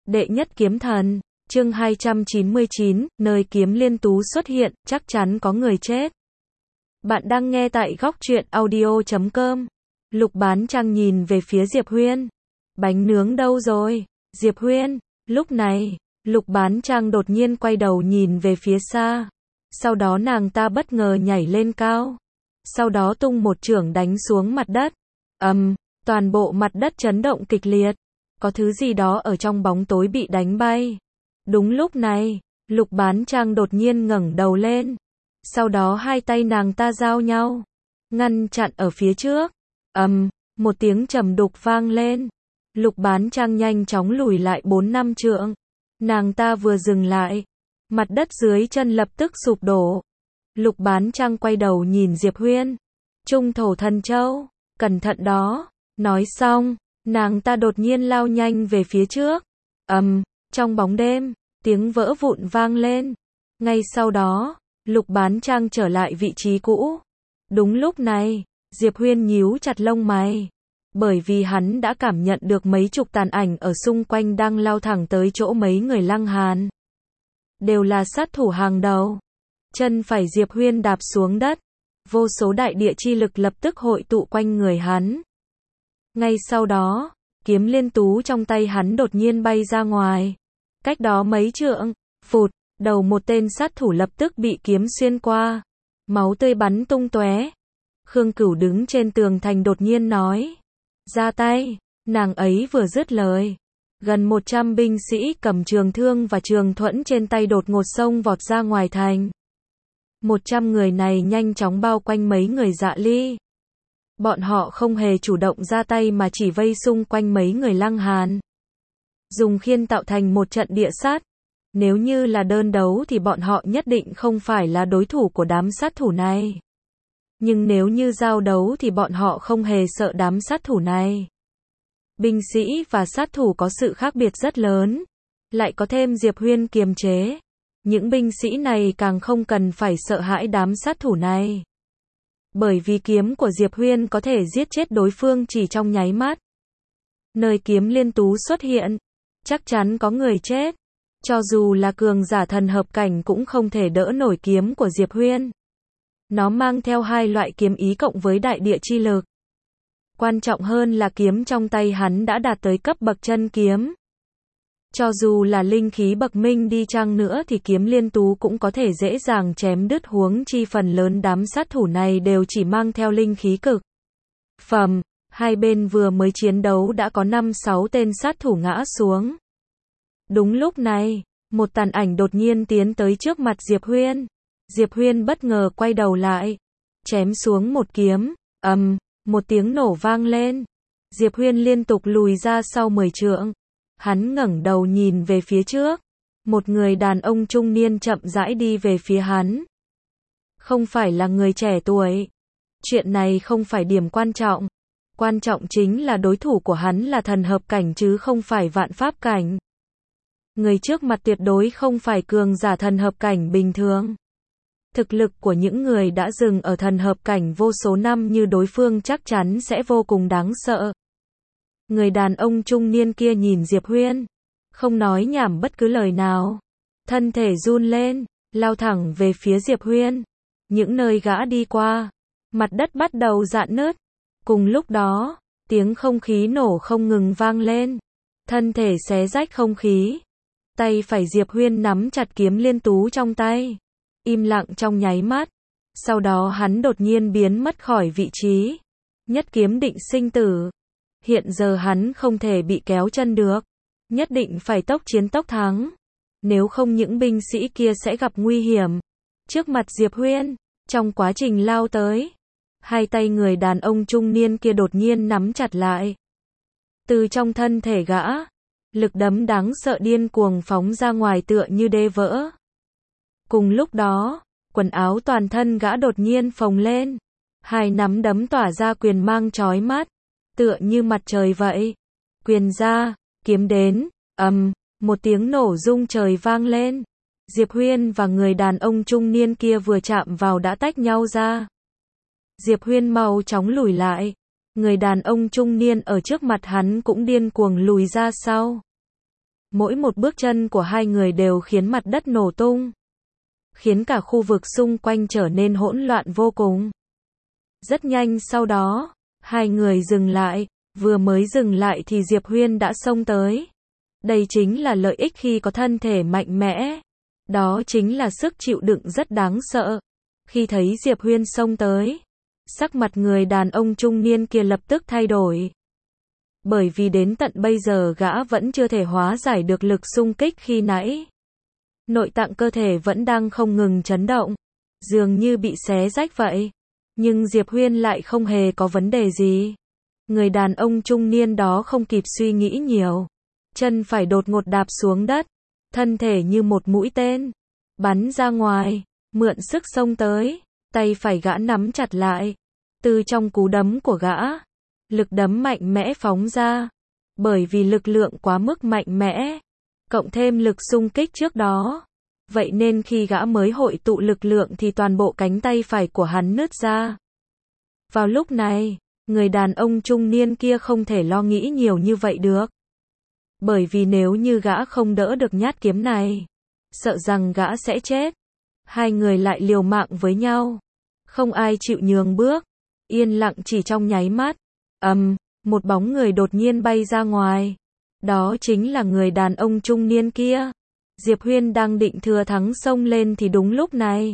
Đệ nhất kiếm thần, chương 299, nơi kiếm liên tú xuất hiện, chắc chắn có người chết. Bạn đang nghe tại góc truyện audio.com. Lục Bán Trăng nhìn về phía Diệp Huyên. Bánh nướng đâu rồi? Diệp Huyên. Lúc này, Lục Bán Trăng đột nhiên quay đầu nhìn về phía xa. Sau đó nàng ta bất ngờ nhảy lên cao. Sau đó tung một chưởng đánh xuống mặt đất. Toàn bộ mặt đất chấn động kịch liệt. Có thứ gì đó ở trong bóng tối bị đánh bay. Đúng lúc này, Lục Bán Trăng đột nhiên ngẩng đầu lên. Sau đó hai tay nàng ta giao nhau, ngăn chặn ở phía trước. Một tiếng trầm đục vang lên. Lục Bán Trăng nhanh chóng lùi lại 4-5 trượng. Nàng ta vừa dừng lại, mặt đất dưới chân lập tức sụp đổ. Lục Bán Trăng quay đầu nhìn Diệp Huyên. Trung thổ thần châu, cẩn thận đó. Nói xong, nàng ta đột nhiên lao nhanh về phía trước. Trong bóng đêm, tiếng vỡ vụn vang lên. Ngay sau đó, Lục Bán Trăng trở lại vị trí cũ. Đúng lúc này, Diệp Huyên nhíu chặt lông mày. Bởi vì hắn đã cảm nhận được mấy chục tàn ảnh ở xung quanh đang lao thẳng tới chỗ mấy người Lăng Hàn. Đều là sát thủ hàng đầu. Chân phải Diệp Huyên đạp xuống đất. Vô số đại địa chi lực lập tức hội tụ quanh người hắn. Ngay sau đó, kiếm liên tú trong tay hắn đột nhiên bay ra ngoài. Cách đó mấy trượng, phụt, đầu một tên sát thủ lập tức bị kiếm xuyên qua. Máu tươi bắn tung tóe. Khương Cửu đứng trên tường thành đột nhiên nói. Ra tay, nàng ấy vừa dứt lời. Gần 100 binh sĩ cầm trường thương và trường thuẫn trên tay đột ngột xông vọt ra ngoài thành. 100 người này nhanh chóng bao quanh mấy người Dạ Ly. Bọn họ không hề chủ động ra tay mà chỉ vây xung quanh mấy người Lăng Hàn. Dùng khiên tạo thành một trận địa sát. Nếu như là đơn đấu thì bọn họ nhất định không phải là đối thủ của đám sát thủ này. Nhưng nếu như giao đấu thì bọn họ không hề sợ đám sát thủ này. Binh sĩ và sát thủ có sự khác biệt rất lớn. Lại có thêm Diệp Huyên kiềm chế. Những binh sĩ này càng không cần phải sợ hãi đám sát thủ này. Bởi vì kiếm của Diệp Huyên có thể giết chết đối phương chỉ trong nháy mắt. Nơi kiếm liên tú xuất hiện, chắc chắn có người chết. Cho dù là cường giả thần hợp cảnh cũng không thể đỡ nổi kiếm của Diệp Huyên. Nó mang theo hai loại kiếm ý cộng với đại địa chi lực. Quan trọng hơn là kiếm trong tay hắn đã đạt tới cấp bậc chân kiếm. Cho dù là linh khí bậc minh đi chăng nữa thì kiếm liên tú cũng có thể dễ dàng chém đứt, huống chi phần lớn đám sát thủ này đều chỉ mang theo linh khí cực phẩm. Hai bên vừa mới chiến đấu đã có 5-6 tên sát thủ ngã xuống. Đúng lúc này, một tàn ảnh đột nhiên tiến tới trước mặt Diệp Huyên. Diệp Huyên bất ngờ quay đầu lại, chém xuống một kiếm. Một tiếng nổ vang lên. Diệp Huyên liên tục lùi ra sau 10 trượng. Hắn ngẩng đầu nhìn về phía trước. Một người đàn ông trung niên chậm rãi đi về phía hắn. Không phải là người trẻ tuổi. Chuyện này không phải điểm quan trọng. Quan trọng chính là đối thủ của hắn là thần hợp cảnh chứ không phải vạn pháp cảnh. Người trước mặt tuyệt đối không phải cường giả thần hợp cảnh bình thường. Thực lực của những người đã dừng ở thần hợp cảnh vô số năm như đối phương chắc chắn sẽ vô cùng đáng sợ. Người đàn ông trung niên kia nhìn Diệp Huyên, không nói nhảm bất cứ lời nào. Thân thể run lên, lao thẳng về phía Diệp Huyên. Những nơi gã đi qua, mặt đất bắt đầu rạn nứt. Cùng lúc đó, tiếng không khí nổ không ngừng vang lên. Thân thể xé rách không khí. Tay phải Diệp Huyên nắm chặt kiếm liên tú trong tay. Im lặng trong nháy mắt. Sau đó hắn đột nhiên biến mất khỏi vị trí. Nhất kiếm định sinh tử. Hiện giờ hắn không thể bị kéo chân được. Nhất định phải tốc chiến tốc thắng. Nếu không những binh sĩ kia sẽ gặp nguy hiểm. Trước mặt Diệp Huyên, trong quá trình lao tới, hai tay người đàn ông trung niên kia đột nhiên nắm chặt lại. Từ trong thân thể gã, lực đấm đáng sợ điên cuồng phóng ra ngoài tựa như đê vỡ. Cùng lúc đó, quần áo toàn thân gã đột nhiên phồng lên. Hai nắm đấm tỏa ra quyền mang chói mắt, tựa như mặt trời vậy. Quyền ra, kiếm đến, một tiếng nổ rung trời vang lên. Diệp Huyên và người đàn ông trung niên kia vừa chạm vào đã tách nhau ra. Diệp Huyên mau chóng lùi lại. Người đàn ông trung niên ở trước mặt hắn cũng điên cuồng lùi ra sau. Mỗi một bước chân của hai người đều khiến mặt đất nổ tung, khiến cả khu vực xung quanh trở nên hỗn loạn vô cùng. Rất nhanh sau đó, hai người dừng lại, vừa mới dừng lại thì Diệp Huyên đã xông tới. Đây chính là lợi ích khi có thân thể mạnh mẽ. Đó chính là sức chịu đựng rất đáng sợ. Khi thấy Diệp Huyên xông tới, sắc mặt người đàn ông trung niên kia lập tức thay đổi. Bởi vì đến tận bây giờ gã vẫn chưa thể hóa giải được lực xung kích khi nãy. Nội tạng cơ thể vẫn đang không ngừng chấn động, dường như bị xé rách vậy. Nhưng Diệp Huyên lại không hề có vấn đề gì. Người đàn ông trung niên đó không kịp suy nghĩ nhiều. Chân phải đột ngột đạp xuống đất, thân thể như một mũi tên, bắn ra ngoài, mượn sức xông tới, tay phải gã nắm chặt lại. Từ trong cú đấm của gã, lực đấm mạnh mẽ phóng ra. Bởi vì lực lượng quá mức mạnh mẽ, cộng thêm lực xung kích trước đó. Vậy nên khi gã mới hội tụ lực lượng thì toàn bộ cánh tay phải của hắn nứt ra. Vào lúc này, người đàn ông trung niên kia không thể lo nghĩ nhiều như vậy được. Bởi vì nếu như gã không đỡ được nhát kiếm này, sợ rằng gã sẽ chết. Hai người lại liều mạng với nhau. Không ai chịu nhường bước. Yên lặng chỉ trong nháy mắt. Một bóng người đột nhiên bay ra ngoài. Đó chính là người đàn ông trung niên kia. Diệp Huyên đang định thừa thắng xông lên thì đúng lúc này.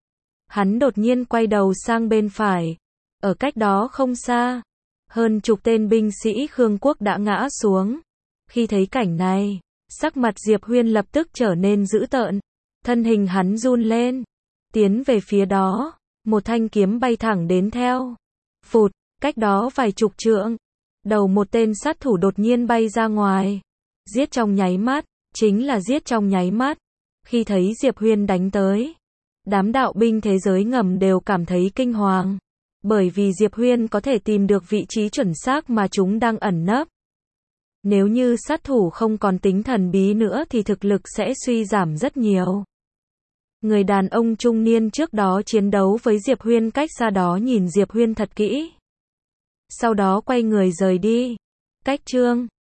Hắn đột nhiên quay đầu sang bên phải. Ở cách đó không xa, hơn chục tên binh sĩ Khương quốc đã ngã xuống. Khi thấy cảnh này, sắc mặt Diệp Huyên lập tức trở nên dữ tợn. Thân hình hắn run lên, tiến về phía đó, một thanh kiếm bay thẳng đến theo. Phụt, cách đó vài chục trượng, đầu một tên sát thủ đột nhiên bay ra ngoài. Giết trong nháy mắt, chính là giết trong nháy mắt. Khi thấy Diệp Huyên đánh tới, đám đạo binh thế giới ngầm đều cảm thấy kinh hoàng. Bởi vì Diệp Huyên có thể tìm được vị trí chuẩn xác mà chúng đang ẩn nấp. Nếu như sát thủ không còn tính thần bí nữa thì thực lực sẽ suy giảm rất nhiều. Người đàn ông trung niên trước đó chiến đấu với Diệp Huyên cách xa đó nhìn Diệp Huyên thật kỹ. Sau đó quay người rời đi. Cách chương